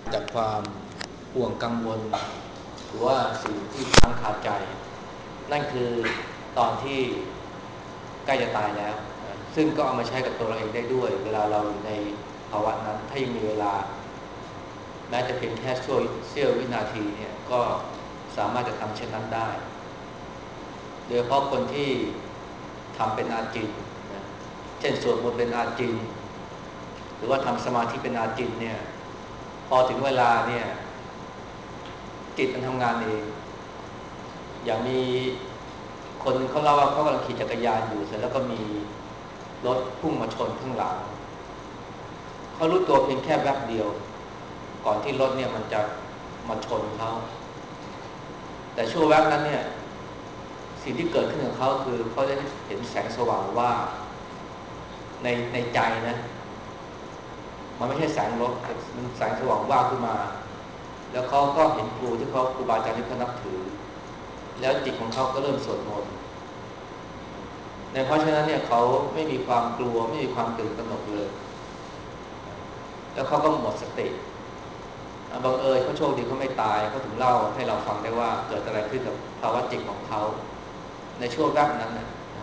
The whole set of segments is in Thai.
จากความห่วงกังวลหรือว่าสิ่งที่ค้างคาใจนั่นคือตอนที่ใกล้จะตายแล้วซึ่งก็เอามาใช้กับตัวเราเองได้ด้วยเวลาเราอยู่ในภาวะนั้นถ้ายังมีเวลาแม้จะเพียงแค่ช่วงเสี้ยววินาทีเนี่ยก็สามารถจะทำเช่นนั้นได้โดยเฉพาะคนที่ทำเป็นอาจินนะเช่นสวดมนต์เป็นอาจินหรือว่าทำสมาธิเป็นอาจินเนี่ยพอถึงเวลาเนี่ยจิตมันทำงานเองอย่างมีคนเขาเล่าว่าเขากำลังขี่จักรยานอยู่เสร็จแล้วก็มีรถพุ่งมาชนข้างหลังเขารู้ตัวเพียงแค่แวบเดียวก่อนที่รถเนี่ยมันจะมาชนเขาแต่ช่วงแวบนั้นเนี่ยสิ่งที่เกิดขึ้นกับเขาคือเขาได้เห็นแสงสว่างว่าในใจนะมันไม่ใช่แสงรถมันแสงสว่างว่าขึ้นมาแล้วเขาก็เห็นครูบาอาจารย์ที่เขานับถือแล้วจิตของเขาก็เริ่มสวดมนต์เพราะฉะนั้นเนี่ยเขาไม่มีความกลัวไม่มีความตื่นตระหนกเลยแล้วเขาก็หมดสติบังเอิญเขาโชคดีเขาไม่ตายเขาถึงเล่าให้เราฟังได้ว่าเกิดอะไรขึ้นกับภาวะจิตของเขาในช่วงแรกนั้นนะ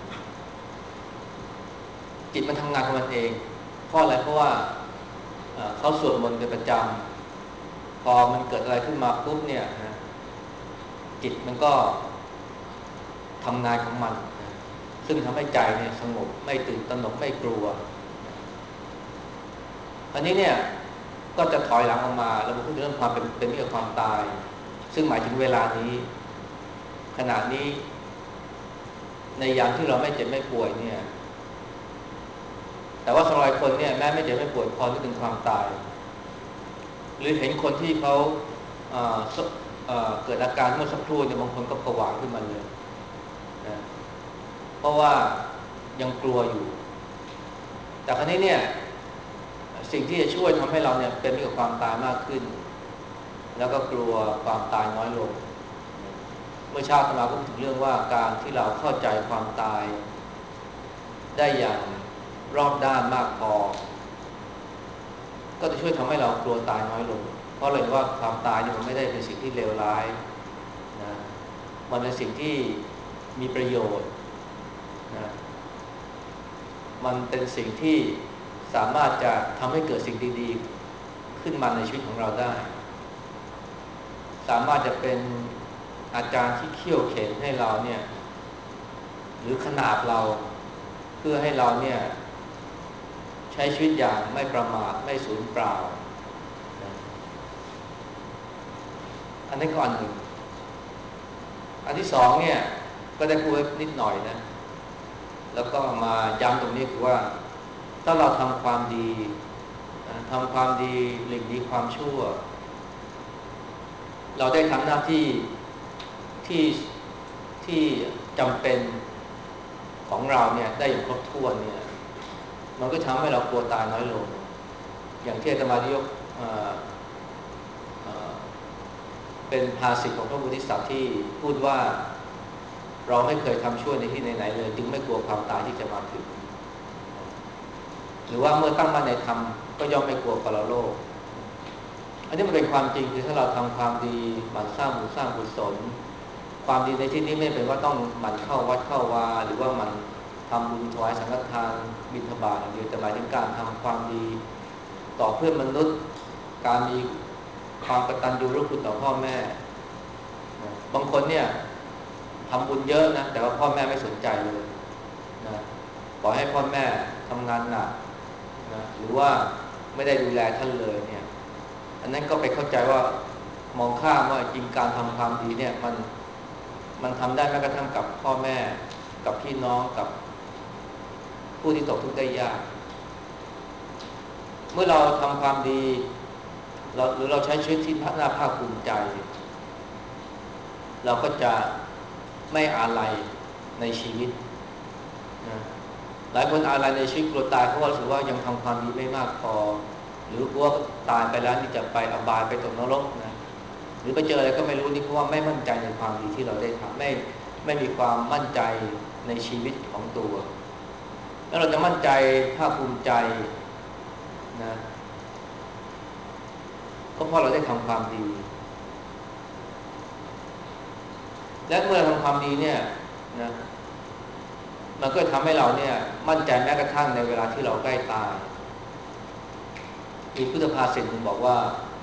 จิตมันทำงานของมันเองเพราะอะไรเพราะว่าเขาสวดมนต์เป็นประจำพอมันเกิดอะไรขึ้นมาปุ๊บเนี่ยนะจิตมันก็ทำงานของมันนะซึ่งทำให้ใจเนี่ยสงบไม่ตื่นตระหนกไม่กลัวอันนี้เนี่ยก็จะถอยหลังออกมาแล้วมันพูดเรื่องความเป็นเรื่องความตายซึ่งหมายถึงเวลานี้ขณะนี้ในยามที่เราไม่เจ็บไม่ป่วยเนี่ยแต่ว่าสำหรับคนเนี่ยแม้ไม่เจ็บไม่ป่วยพอนึกถึงความตายหรือเห็นคนที่เขาเอ่อเกิดอาการเมื่อสักครู่เนี่ยบางคนก็ผวาขึ้นมาเลยนะเพราะว่ายังกลัวอยู่แต่ครั้นี้เนี่ยสิ่งที่จะช่วยทำให้เราเนี่ยเป็นมิตรกับความตายมากขึ้นแล้วก็กลัวความตายน้อยลงเมื่อเช้าอาตมาก็พูดถึงเรื่องว่าการที่เราเข้าใจความตายได้อย่างรอบด้านมากพอก็จะช่วยทำให้เรากลัวตายน้อยลงเพราะเลยว่าความตายนี่มันไม่ได้เป็นสิ่งที่เลวร้ายนะมันเป็นสิ่งที่มีประโยชน์นะมันเป็นสิ่งที่สามารถจะทำให้เกิดสิ่งดีๆขึ้นมาในชีวิตของเราได้สามารถจะเป็นอาจารย์ที่เขี่ยวเข็นให้เราเนี่ยหรือขนาบเราเพื่อให้เราเนี่ยใช้ชีวิตอย่างไม่ประมาทไม่สูญเปล่าอันนี้ก็อันหนึ่งอันที่สองเนี่ยก็ได้พูดนิดหน่อยนะแล้วก็มาย้ำตรงนี้คือว่าถ้าเราทำความดีทำความดีหลีกหนีความชั่วเราได้ทำหน้าที่ที่ที่จำเป็นของเราเนี่ยได้อย่างครบถ้วนเนี่ยมันก็ทำให้เรากลัวตายน้อยลงอย่างที่อาตมาได้ยกเป็นภาษิตของพระโพธิสัตว์ที่พูดว่าเราไม่เคยทำชั่วในที่ไหนๆเลยจึงไม่กลัวความตายที่จะมาถึงหรือว่าเมื่อตั้งมั่นในธรรมก็ย่อมไม่กลัวปรโลกอันนี้มันเป็นความจริงคือถ้าเราทำความดีหมั่นสร้างบุญสร้างกุศลความดีในที่นี้ไม่เป็นว่าต้องหมั่นเข้าวัดเข้าวาหรือว่ามันทำบุญถวายสังฆทานบิณฑบาตอย่างเดียวแต่หมายถึงการทำความดีต่อเพื่อนมนุษย์การมีความกตัญญูรู้คุณต่อพ่อแม่บางคนเนี่ยทำบุญเยอะนะแต่ว่าพ่อแม่ไม่สนใจเลยนะปล่อยให้พ่อแม่ทำงานหนักนะหรือว่าไม่ได้ดูแลท่านเลยเนี่ยอันนั้นก็ไปเข้าใจว่ามองข้ามว่าจริงการทำความดีเนี่ยมันทำได้แม้กระทั่งกับพ่อแม่กับพี่น้องกับผู้ที่ตกทุกข์ได้ยากเมื่อเราทำความดีหรือเราใช้ชีวิตที่น่าภาคภูมิใจเราก็จะไม่อาลัยในชีวิตนะหลายคนอาลัยในชีวิตกลัวตายเพราะว่ารู้สึกว่ายังทำความดีไม่มากพอหรือกลัวตายไปแล้วนี่จะไปอบายไปตกนรกนะหรือไปเจออะไรก็ไม่รู้นี่เพราะว่าไม่มั่นใจในความดีที่เราได้ทำไม่มีความมั่นใจในชีวิตของตัวแล้วเราจะมั่นใจภาคภูมิใจนะก็เพราะเราได้ทำความดีและเมื่อเราทำความดีเนี่ยนะมันก็ทำให้เราเนี่ยมั่นใจแม้กระทั่งในเวลาที่เราใกล้ตายมีพุทธภาษิตหนึ่งบอกว่า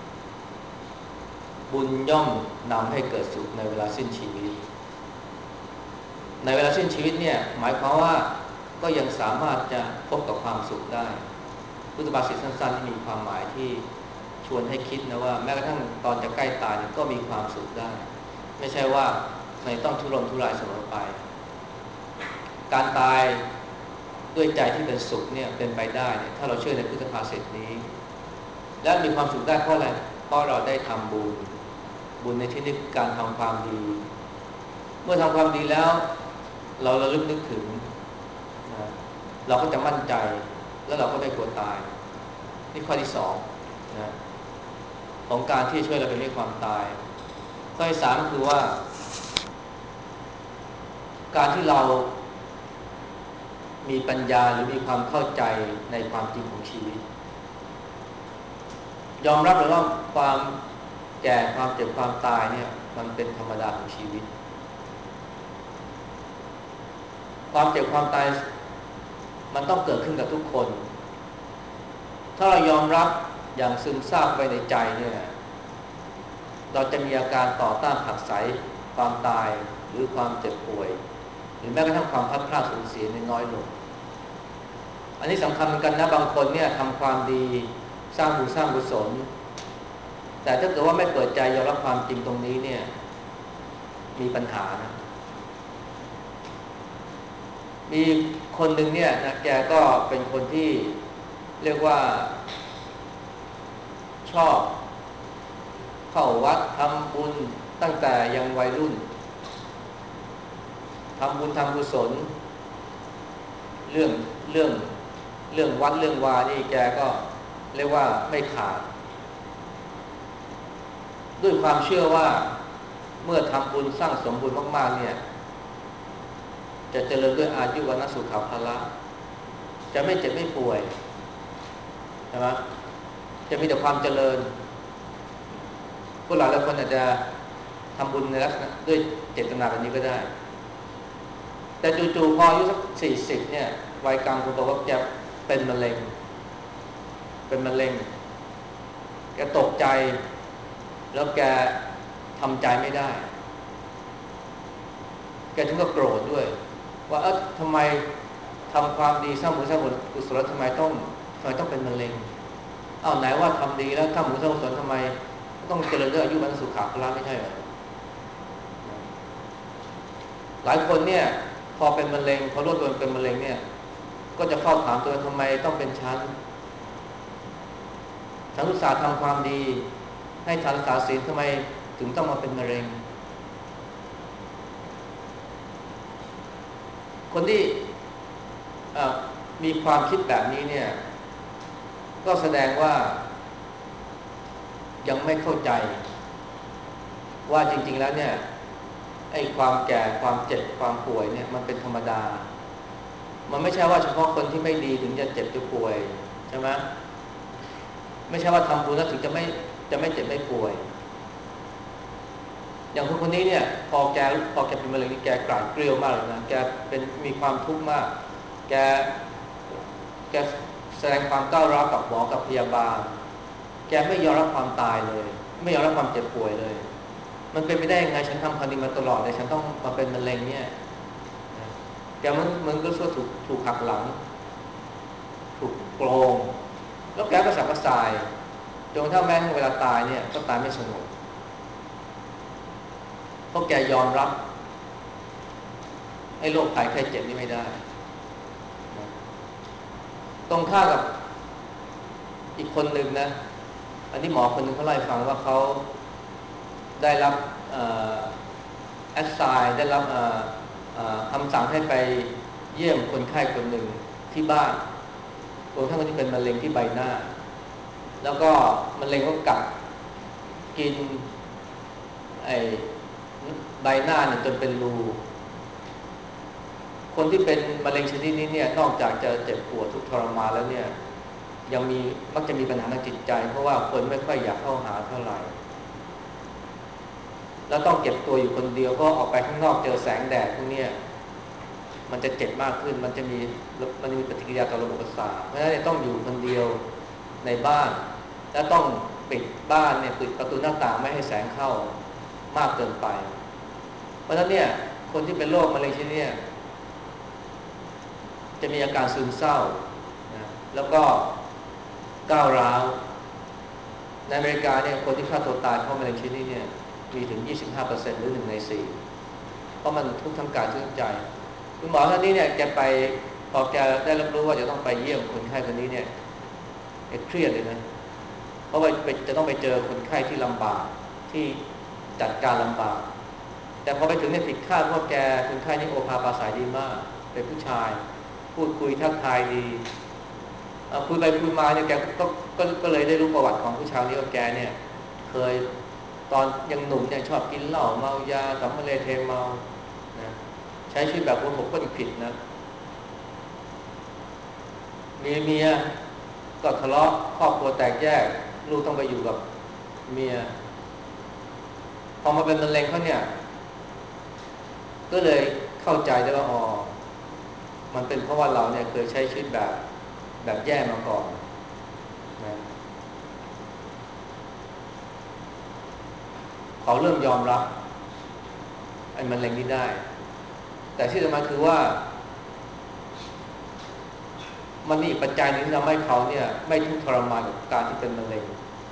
บุญย่อมนำให้เกิดสุขในเวลาสิ้นชีวิตในเวลาสิ้นชีวิตเนี่ยหมายความว่าก็ยังสามารถจะพบกับความสุขได้พุทธภาษิตสั้นๆที่มีความหมายที่ชวนให้คิดนะว่าแม้กระทั่งตอนจะใกล้ตายก็มีความสุขได้ไม่ใช่ว่าในต้องทุรนทุรายเสมอไปการตายด้วยใจที่เป็นสุขเนี่ยเป็นไปได้เนี่ยถ้าเราเชื่อในพุทธภาษิตนี้และมีความสุขได้เพราะอะไรเพราะเราได้ทำบุญในที่นี้คือการทำความดีเมื่อทำความดีแล้วเราระลึกนึกถึงนะเราก็จะมั่นใจแล้วเราก็ไม่กลัวตายนี่ข้อที่สองนะของการที่ช่วยเราไปไม่ความตายข้อที่สามก็คือว่าการที่เรามีปัญญาหรือมีความเข้าใจในความจริงของชีวิตยอมรับเลยว่าความแก่ความเจ็บความตายเนี่ยมันเป็นธรรมดาของชีวิตความเจ็บความตายมันต้องเกิดขึ้นกับทุกคนถ้าเรายอมรับอย่างซึมซาบไปในใจเนี่ยเราจะมีอาการต่อต้านผักใสความตายหรือความเจ็บป่วยหรือแม้กระทั่งความพลัดพรากสูญเสียน้อยลงอันนี้สำคัญเหมือนกันนะบางคนเนี่ยทำความดีสร้างบุญสร้างกุศลแต่ถ้าเกิดว่าไม่เปิดใจยอมรับความจริงตรงนี้เนี่ยมีปัญหานะมีคนหนึ่งเนี่ยนะแกก็เป็นคนที่เรียกว่าชอบเข้าวัดทำบุญตั้งแต่ยังวัยรุ่นทำบุญทำกุศลเรื่องเรื่องเรื่องวัดเรื่องวานี่แกก็เรียกว่าไม่ขาดด้วยความเชื่อว่าเมื่อทำบุญสร้างสมบุญมากๆเนี่ยจะเจริญด้วยอายุวันะสุขภละจะไม่เจ็บไม่ป่วยใช่ไหมจะมีแต่ความเจริญพวกเราหลายคนอาจจะทำบุญในลักษณะด้วยเจตนาแบบนี้ก็ได้แต่จู่ๆพออายุสัก40เนี่ยวัยกลางคนบอกว่าแกเป็นมะเร็งแกตกใจแล้วแกทำใจไม่ได้แกถึงก็โกรธด้วยว่าทำไมทำความดีสร้างบุญสร้างกุศลทำไมต้องเป็นมะเร็งไหนว่าทำดีแล้วทำบุญสร้างกุศลทำไมต้องเจริญด้วยอายุวันสุขภละไม่ใช่เหรอหลายคนเนี่ยพอเป็นมะเร็งพอรู้ตัวเป็นมะเร็งเนี่ยก็จะเข้าถามตัวทำไมต้องเป็นฉันอุตส่าห์ทำความดีให้ทานรักษาศีลทำไมถึงต้องมาเป็นมะเร็งคนที่มีความคิดแบบนี้เนี่ยก็แสดงว่ายังไม่เข้าใจว่าจริงๆแล้วเนี่ยไอ้ความแก่ความเจ็บความป่วยเนี่ยมันเป็นธรรมดามันไม่ใช่ว่าเฉพาะคนที่ไม่ดีถึงจะเจ็บจะป่วยใช่ไหมไม่ใช่ว่าทำบุญแล้วถึงจะไม่เจ็บไม่ป่วยอย่างคนนี้เนี่ยพอแกเป็นมะเร็งนี่แกกราดเกลียวมากเลยนะแกเป็นมีความทุกข์มากแกแสดงความก้าวร้าวกับหมอกับพยาบาลแกไม่ยอมรับความตายเลยไม่ยอมรับความเจ็บป่วยเลยมันเป็นไปได้ยังไงฉันทำความดีมาตลอดเลยฉันต้องมาเป็นมะเร็งเนี่ยแกมันก็รู้สึกถูกหักหลังถูกโกงแล้วแกก็สับสายจนถ้าแม้เวลาตายเนี่ยก็ตายไม่สงบเพราะแกยอมรับไอ้โรคภัยไข้เจ็บนี่ไม่ได้ตรงข้ามกับอีกคนหนึ่งนะอันนี้หมอคนหนึ่งเขาเล่าให้ฟังว่าเขาได้รับแอสไซน์ได้รับคำสั่งให้ไปเยี่ยมคนไข้คนหนึ่งที่บ้านคนไข้คนนี้เป็นมะเร็งที่ใบหน้าแล้วก็มะเร็งก็กัดกินไอ้ใบหน้าเนี่ยจนเป็นรูคนที่เป็นมะเร็งชนิดนี้เนี่ยนอกจากจะเจ็บปวดทุกข์ทรมานแล้วเนี่ยยังมีมักจะมีปัญหาทางจิตใจเพราะว่าคนไม่ค่อยอยากเข้าหาเท่าไหร่แล้วต้องเก็บตัวอยู่คนเดียวเพราะออกไปข้างนอกเจอแสงแดดพวกนี้มันจะเจ็บมากขึ้นมันมีปฏิกิริยาต่อระบบประสาทเพราะฉะนั้นต้องอยู่คนเดียวในบ้านและต้องปิดบ้านเนี่ยปิดประตูหน้าต่างไม่ให้แสงเข้ามากเกินไปเพราะฉะนั้นเนี่ยคนที่เป็นโรคมะเร็งชนิดนี้จะมีอาการซึมเศร้านะแล้วก็ก้าวร้าวในอเมริกาเนี่ยคนที่ฆ่าตัวตายเพราะมะเร็งชนิดนี้เนี่ยมีถึง 25% หรือ1 ใน 4เพราะมันทุกข์ทั้งกายทุกข์ทั้งใจคุณหมอท่านนี้เนี่ยแกไปพอแกได้รับรู้ว่าจะต้องไปเยี่ยมคนไข้คนนี้เนี่ยแกเครียดเลยนะเพราะว่าจะต้องไปเจอคนไข้ที่ลำบากที่จัดการลำบากแต่พอไปถึงเนี่ยผิดคาดว่าแกคนไข้นี่โอภาปราศัยดีมากเป็นผู้ชายพูดคุยทักทายดีคุยไปคุยมาเนี่ยแกก็เลยได้รู้ประวัติของผู้ชายนี้ว่าแกเนี่ยเคยตอนยังหนุ่มเนี่ยชอบกินเหล้าเมายาสัมภเวชเมานะใช้ชีวิตแบบคนหกคนผิดนะมีเมียก็ทะเลาะครอบครัวแตกแยกลูกต้องไปอยู่กับเมียพอมาเป็นมะเร็งเขาเนี่ยก็เลยเข้าใจได้ว่าอ๋อมันเป็นเพราะว่าเราเนี่ยเคยใช้ชีวิตแบบแย่มาก่อนนะเขาเริ่มยอมรับไอ้มะเร็งนี้ได้แต่ที่สำคัญคือว่ามันมีอีกปัจจัยหนึ่งที่ทำให้เขาเนี่ยไม่ทุกข์ทรมานกับการที่เป็นมะเร็ง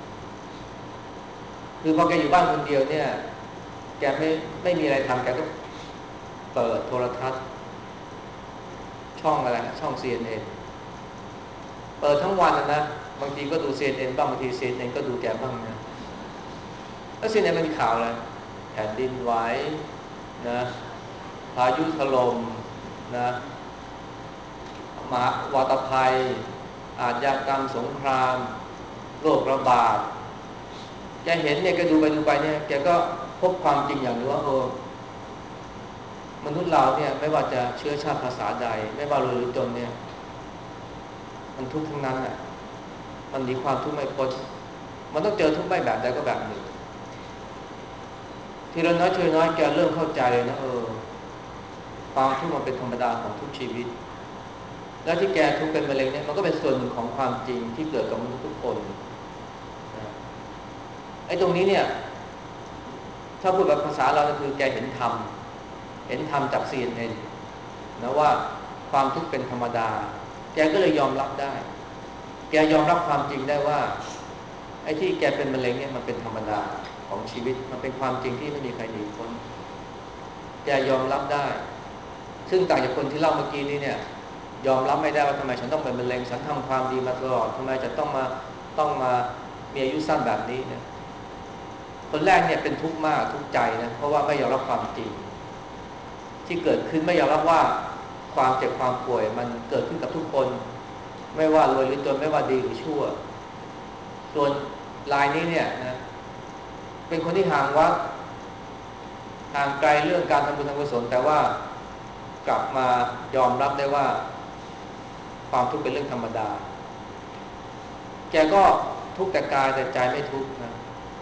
คือพอแกอยู่บ้านคนเดียวเนี่ยแกไม่มีอะไรทำแกก็เปิดโทรทัศน์ช่องอะไรช่อง CNN เปิดทั้งวันนะบางทีก็ดู CNN บ้างบางที CNN ก็ดูแกบ้างนะแล้ว CNN มันมีข่าวอะไรแผ่นดินไหวนะพายุถล่มนะมหาวาตภัยอาชญากรรมสงครามโรคระบาดแกเห็นเนี่ยแกดูไปเนี่ยแกก็พบความจริงอย่างนึงว่ามนุษย์เราเนี่ยไม่ว่าจะเชื้อชาติภาษาใดไม่ว่ารวยหรือจนเนี่ยมันทุกข์ทั้งนั้นอ่ะมันหนีความทุกข์ไม่พ้นมันต้องเจอทุกข์ไม่แบบใดก็แบบหนึ่งทีละน้อยทีละน้อยแกเริ่มเข้าใจเลยนะความทุกข์มันเป็นธรรมดาของทุกชีวิตและที่แกทุกข์เป็นมะเร็งเนี่ยมันก็เป็นส่วนหนึ่งของความจริงที่เกิดกับมนุษย์ทุกคนนะไอ้ตรงนี้เนี่ยถ้าพูดแบบภาษาเราก็คือแกเห็นธรรมจาก CNN นะว่าความทุกข์เป็นธรรมดาแกก็เลยยอมรับได้แกยอมรับความจริงได้ว่าไอ้ที่แกเป็นมะเร็งเนี่ยมันเป็นธรรมดาของชีวิตมันเป็นความจริงที่ไม่มีใครหนีพ้นแกยอมรับได้ซึ่งต่างจากคนที่เล่าเมื่อกี้นี้เนี่ยยอมรับไม่ได้ว่าทำไมฉันต้องเป็นมะเร็งฉันทำความดีมาตลอดทำไมจะต้องมามีอายุสั้นแบบนี้นะคนแรกเนี่ยเป็นทุกข์มากทุกข์ใจนะเพราะว่าไม่ยอมรับความจริงที่เกิดขึ้นไม่ยอมรับว่าความเจ็บความป่วยมันเกิดขึ้นกับทุกคนไม่ว่ารวยหรือจนไม่ว่าดีหรือชั่วส่วนรายนี้เนี่ยนะเป็นคนที่ห่างวัดห่างไกลเรื่องการทำบุญทำกุศลแต่ว่ากลับมายอมรับได้ว่าความทุกข์เป็นเรื่องธรรมดาแกก็ทุกข์แต่กายแต่ใจไม่ทุกข์นะ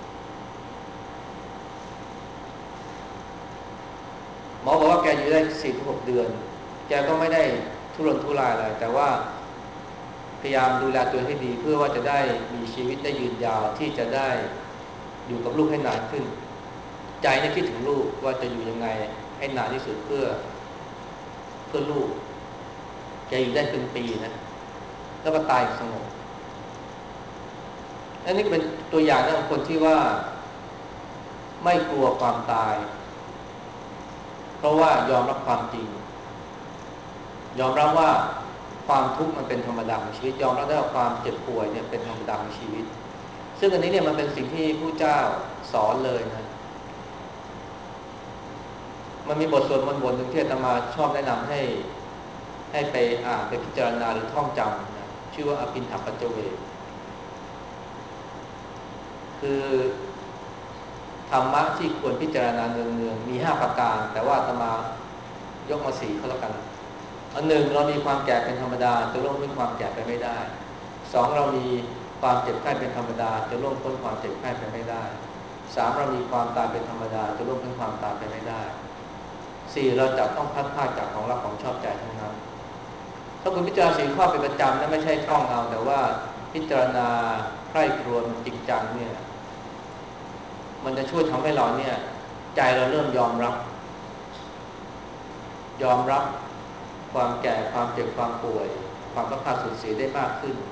หมอบอกว่าแกอยู่ได้4-6 เดือนแกก็ไม่ได้ทุรนทุรายอะไรแต่ว่าพยายามดูแลตัวให้ดีเพื่อว่าจะได้มีชีวิตได้ยืนยาวที่จะได้อยู่กับลูกให้นานขึ้นใจเนี่ยคิดถึงลูกว่าจะอยู่ยังไงให้นานที่สุดเพื่อลูกแกอยู่ได้เป็นปีนะแล้วก็ตายสงบอันนี้เป็นตัวอย่างของคนที่ว่าไม่กลัวความตายเพราะว่ายอมรับความจริงยอมรับว่าความทุกข์มันเป็นธรรมดาของชีวิตยอมรับได้ว่าความเจ็บป่วยเนี่ยเป็นธรรมดาของชีวิตซึ่งอันนี้เนี่ยมันเป็นสิ่งที่ผู้เจ้าสอนเลยนะมันมีบทสวดมนต์บทหนึ่งที่อาตมาชอบแนะนำให้ไปอ่านไปพิจารณาหรือท่องจำนะชื่อว่าอภินหปัจจเวกคือธรรมะที่ควรพิจารณาเนืองๆมี5 ประการแต่ว่าอาตมายกมา4ก็แล้วกันอันหนึ่งเรามีความแก่เป็นธรรมดาจะล่วงพ้นความแก่ไปไม่ได้สองเรามีความเจ็บไข้เป็นธรรมดาจะล่วงพ้นความเจ็บไข้ไปไม่ได้สามเรามีความตายเป็นธรรมดาจะล่วงพ้นความตายไปไม่ได้สี่เราจะต้องพัดพลาดจากของรักของชอบใจทั้งนั้นถ้าคุณพิจารณาสี่ข้อเป็นประจำนะไม่ใช่ท่องเอาแต่ว่าพิจารณาใคร่ครวญจริงจังเนี่ยมันจะช่วยทำให้เราเนี่ยใจเราเริ่มยอมรับความแก่ความเจ็บความป่วยความพัดพลาดสูญเสียได้มากขึ้น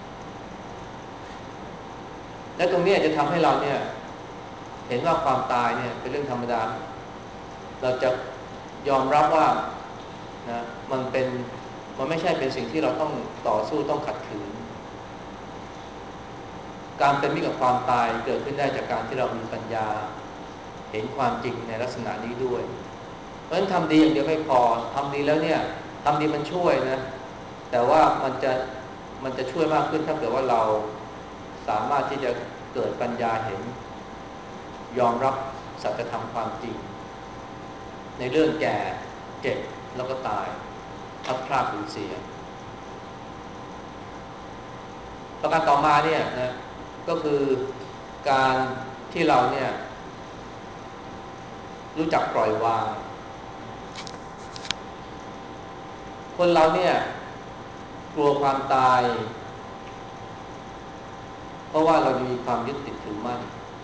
และตรงนี้จะทำให้เราเนี่ยเห็นว่าความตายเนี่ยเป็นเรื่องธรรมดาเราจะยอมรับว่านะมันไม่ใช่เป็นสิ่งที่เราต้องต่อสู้ต้องขัดขืนการเป็นมิตรกับความตายเกิดขึ้นได้จากการที่เรามีปัญญาเห็นความจริงในลักษณะนี้ด้วยเพราะฉะนั้นทำดีอย่างเดียวไม่พอทำดีแล้วเนี่ยทำดีมันช่วยนะแต่ว่ามันจะช่วยมากขึ้นถ้าเกิดว่าเราสามารถที่จะเกิดปัญญาเห็นยอมรับสัจธรรมความจริงในเรื่องแก่เจ็บแล้วก็ตายพัดพลาดสูญเสียประการต่อมาเนี่ยนะก็คือการที่เราเนี่ยรู้จักปล่อยวางคนเราเนี่ยกลัวความตายเพราะว่าเรามีความยึดติดถือมั่น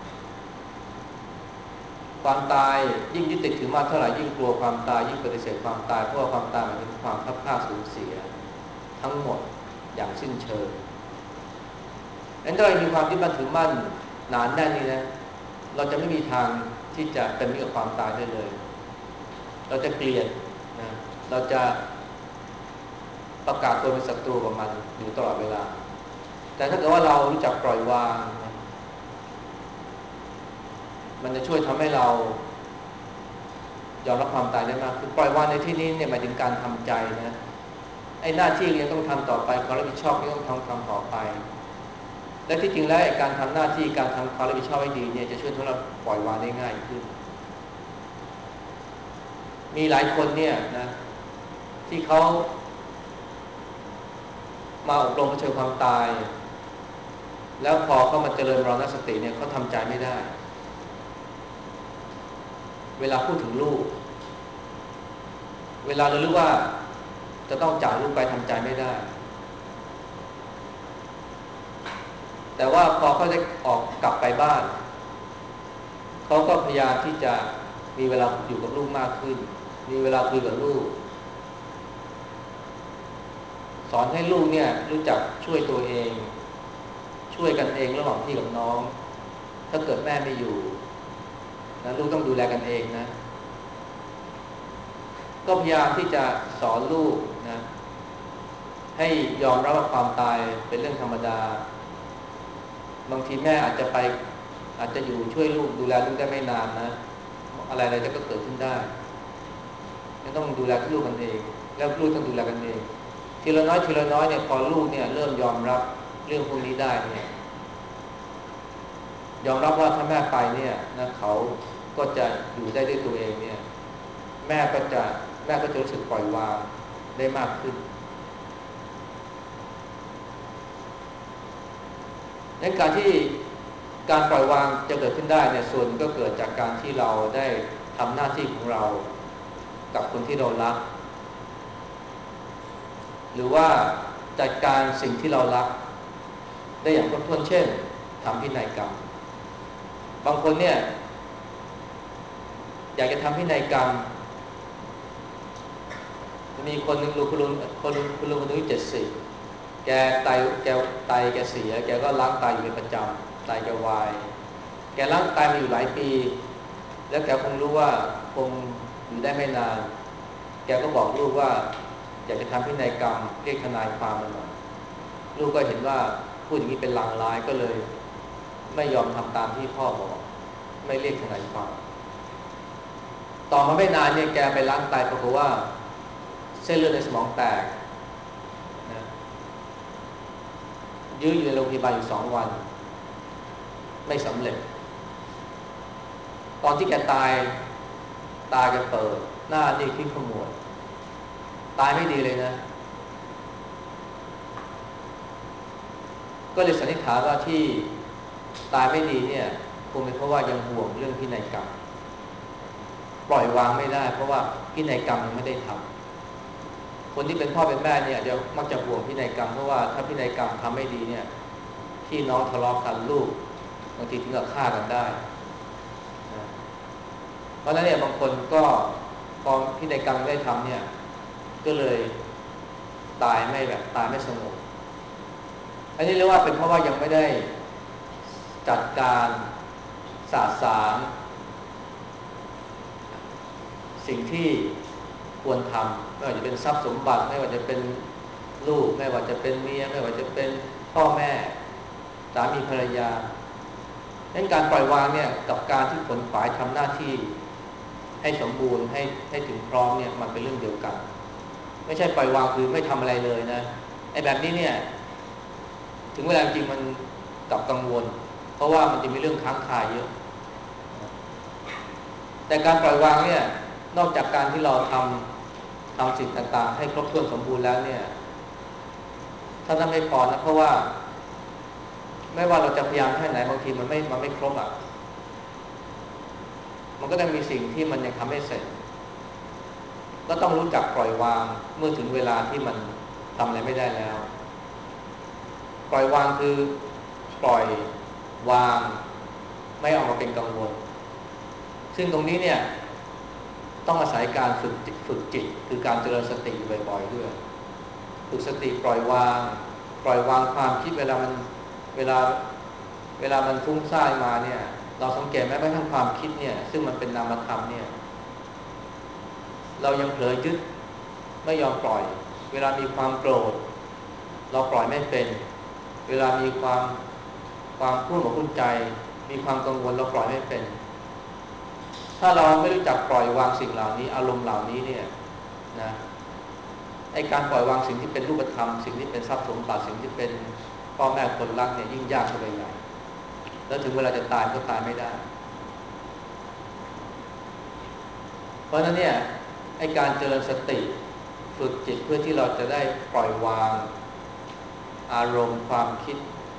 ความตายยิ่งยึดติดถือมั่นเท่าไหร่ยิ่งกลัวความตายยิ่งปฏิเสธความตายเพราะว่าความตายหมายถึงความพัดพลาดสูญเสียทั้งหมดอย่างสิ้นเชิงงั้นถ้าเรามีความยึดมั่นถือมั่นหนาแน่นนี่นะเราจะไม่มีทางที่จะเป็นมิตรกับความตายได้เลยเราจะเกลียดนะเราจะประกาศตัวเป็นศัตรูกับมันอยู่ตลอดเวลาแต่ถ้าเกิดว่าเรารู้จักปล่อยวางนะมันจะช่วยทำให้เรายอมรับความตายได้มากคือปล่อยวางในที่นี้เนี่ยหมายถึงการทำใจนะไอ้หน้าที่ยังต้องทำต่อไปความรับผิดชอบยังต้องทำต่อไปและที่จริงแล้วการทำหน้าที่การทำความรับผิดชอบให้ดีเนี่ยจะช่วยทำให้เราปล่อยวางได้ง่ายขึ้นมีหลายคนเนี่ยนะที่เขามาอบรมเผชิญความตายแล้วพอเขามาเจริญมรณสติเนี่ยเขาทำใจไม่ได้เวลาพูดถึงลูกเวลาเรารู้ว่าจะต้องจากลูกไปทำใจไม่ได้แต่ว่าพอเขาได้ออกกลับไปบ้านเขาก็พยายามที่จะมีเวลาอยู่กับลูกมากขึ้นมีเวลาคุยกับลูกสอนให้ลูกเนี่ยรู้จักช่วยตัวเองช่วยกันเองระหว่างพี่กับน้องถ้าเกิดแม่ไม่อยู่นะลูกต้องดูแลกันเองนะก็พยายามที่จะสอนลูกนะให้ยอมรับว่าความตายเป็นเรื่องธรรมดาบางทีแม่อาจจะอยู่ช่วยลูกดูแลลูกได้ไม่นานนะอะไรก็เกิดขึ้นได้ไม่ต้องดูแลลูกกันเองแล้วลูกต้องดูแลกันเองทีละน้อยเนี่ยพอลูกเนี่ยเริ่มยอมรับเรื่องพวกนี้ได้เนี่ยยอมรับว่าถ้าแม่ไปเนี่ยนะเขาก็จะอยู่ได้ด้วยตัวเองเนี่ยแม่ก็จะรู้สึกปล่อยวางได้มากขึ้นในการปล่อยวางจะเกิดขึ้นได้เนี่ยส่วนก็เกิดจากการที่เราได้ทำหน้าที่ของเรากับคนที่เรารักหรือว่าจัดการสิ่งที่เรารักได้อย่างครบถ้วนเช่นทำพินัยกรรมบางคนเนี่ยอยากจะทำพินัยกรรมมีคนหนึ่งคุณลุงคนนึง70แกไตแกเสียแกก็ล้างไตอยู่เป็นประจำไตแกวายแกล้างไตมาอยู่หลายปีแล้วแกคงรู้ว่าคงอยู่ได้ไม่นานแกก็บอกลูกว่าอยากจะทำพินัยกรรมเรียกทนายความมาหน่อยลูกก็เห็นว่าพูดอย่างนี้เป็นลางร้ายก็เลยไม่ยอมทำตามที่พ่อบอกไม่เรียกทนายความต่อมาไม่นานเนี่ยแกไปล้างไตปรากฏว่าเส้นเลือดในสมองแตกนะยื้ออยู่ในโรงพยาบาลอยู่2 วันไม่สำเร็จตอนที่แกตายตาแกเปิดหน้านี่คิ้วขมวดตายไม่ดีเลยนะก็เลยสันนิษฐานว่าที่ตายไม่ดีเนี่ยคงเป็นเพราะว่ายังห่วงเรื่องพินัยกรรมปล่อยวางไม่ได้เพราะว่าพินัยกรรมยังไม่ได้ทำคนที่เป็นพ่อเป็นแม่เนี่ยเดี๋ยวมักจะห่วงพินัยกรรมเพราะว่าถ้าพินัยกรรมทำไม่ดีเนี่ยพี่น้องทะเลาะกันลูกบางทีถึงกับฆ่ากันได้นะเพราะฉะนั้นเนี่ยบางคนก็พอพินัยกรรมไม่ได้ทำเนี่ยก็เลยตายไม่สงบอันนี้เรียกว่าเป็นเพราะว่ายังไม่ได้จัดการสะสางสิ่งที่ควรทำไม่ว่าจะเป็นทรัพย์สมบัติไม่ว่าจะเป็นลูกไม่ว่าจะเป็นเมียไม่ว่าจะเป็นพ่อแม่สามีภรรยาดังนั้นการปล่อยวางเนี่ยกับการที่ขนขวายทำหน้าที่ให้สมบูรณ์ให้ถึงพร้อมเนี่ยมันเป็นเรื่องเดียวกันไม่ใช่ปล่อยวางคือไม่ทำอะไรเลยนะไอ้แบบนี้เนี่ยถึงเวลาจริงมันกลับกังวลเพราะว่ามันจะมีเรื่องค้างคาเยอะแต่การปล่อยวางเนี่ยนอกจากการที่เราทำสิ่งต่างๆให้ครบถ้วนสมบูรณ์แล้วเนี่ยถ้านั้นไม่พอนะเพราะว่าไม่ว่าเราจะพยายามแค่ไหนบางทีมันไม่ครบอ่ะมันก็จะมีสิ่งที่มันยังทำไม่เสร็จก็ต้องรู้จักปล่อยวางเมื่อถึงเวลาที่มันทำอะไรไม่ได้แล้วปล่อยวางคือปล่อยวางไม่ออกมาเป็นกังวลซึ่งตรงนี้เนี่ยต้องอาศัยการฝึกจิตคือการเจริญสติบ่อยๆด้วยฝึกสติปล่อยวางความคิดเวลาเวลามันฟุ้งซ่านมาเนี่ยเราสังเกตไหมว่าทั้งความคิดเนี่ยซึ่งมันเป็นนามธรรมเนี่ยเรายังเผลอยึดไม่ยอมปล่อยเวลามีความโกรธเราปล่อยไม่เป็นเวลามีความรุ่มรุ่มใจมีความกังวลเราปล่อยไม่เป็นถ้าเราไม่รู้จักปล่อยวางสิ่งเหล่านี้อารมณ์เหล่านี้เนี่ยนะไอ้การปล่อยวางสิ่งที่เป็นรูปธรรมสิ่งที่เป็นทรัพย์สมบัติสิ่งที่เป็นพ่อแม่คนรักเนี่ยยิ่งยากเข้าไปใหญ่แล้วถึงเวลาจะตายก็ตายไม่ได้เพราะฉะนั้นเนี่ยไอ้การเจริญสติฝึกจิตเพื่อที่เราจะได้ปล่อยวางอารมณ์ความคิด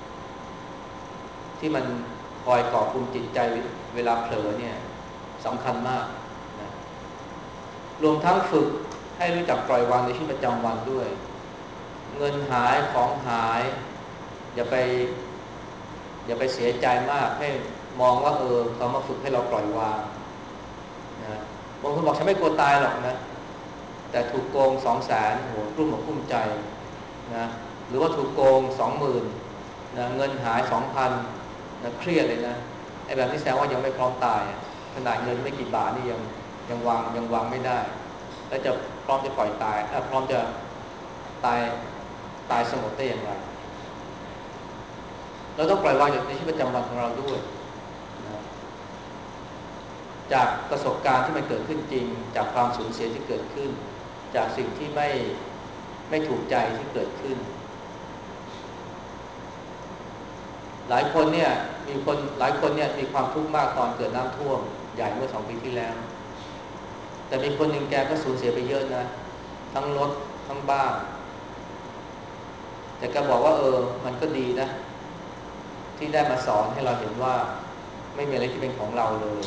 ที่มันคอยก่อกุมจิตใจเวลาเผลอเนี่ยสำคัญมากนะรวมทั้งฝึกให้รู้จักปล่อยวางในชีวิตประจำวันด้วยเงินหายของหายอย่าไปเสียใจมากให้มองว่าเขามาฝึกให้เราปล่อยวางนะบางคนบอกฉันไม่กลัวตายหรอกนะแต่ถูกโกง200,000โหกลุ้มอกกลุ้มใจนะหรือว่าถูกโกง20,000นะเงินหาย2,000นะเครียดเลยนะไอ้แบบนี้แสดงว่ายังไม่พร้อมตายขนาดเงินไม่กี่บาทนี่ยังวางไม่ได้แล้วจะพร้อมจะปล่อยตายพร้อมจะตายสงบได้อย่างไรเราต้องปล่อยวางในชีวิตประจำวันของเราด้วยนะจากประสบการณ์ที่มันเกิดขึ้นจริงจากความสูญเสียที่เกิดขึ้นจากสิ่งที่ไม่ถูกใจที่เกิดขึ้นหลายคนเนี่ยหลายคนเนี่ยมีความทุกข์มากตอนเกิดน้ำท่วมใหญ่เมื่อ2 ปีที่แล้วแต่มีคนหนึ่งแกก็สูญเสียไปเยอะนะทั้งรถทั้งบ้านแต่แกบอกว่ามันก็ดีนะที่ได้มาสอนให้เราเห็นว่าไม่มีอะไรที่เป็นของเราเลย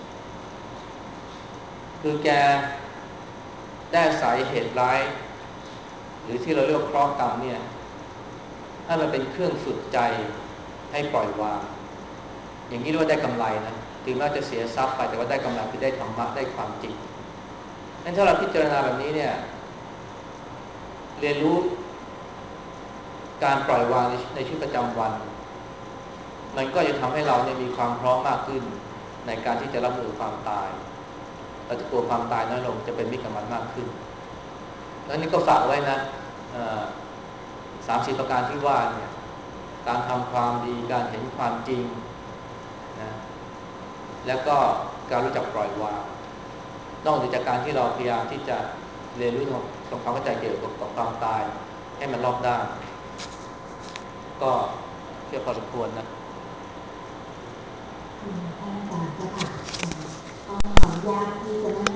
คือแกได้สายเหตุร้ายหรือที่เราเรียกว่าเคราะห์กรรมเนี่ยให้มันเป็นเครื่องฝึกใจให้ปล่อยวางอย่างนี้เรียกว่าได้กำไรนะถึงแม้จะเสียทรัพย์ไปแต่ว่าได้กำไรคือได้ธรรมะได้ความจริงงั้นถ้าเราพิจารณาแบบนี้เนี่ยเรียนรู้การปล่อยวางในชีวิตประจำวันมันก็จะทำให้เราเนี่ยมีความพร้อมมากขึ้นในการที่จะรับมือความตายเราจะกลัวความตายน้อยลงจะเป็นมิตรกับมันมากขึ้นแล้วนี่ก็ฝากไว้นะ30 ประการที่ว่าเนี่ยการทำความดีการเห็นความจริงนะแล้วก็การรู้จักปล่อยวางนอกจากการที่เราพยายามที่จะเรียนรู้ทำความเข้าใจเกี่ยวกับความตายให้มันรอบด้านก็เชื่อพอสมควรนะท่านอาจารย์เจ้าค่ะต้องขออนุญาตที่จะ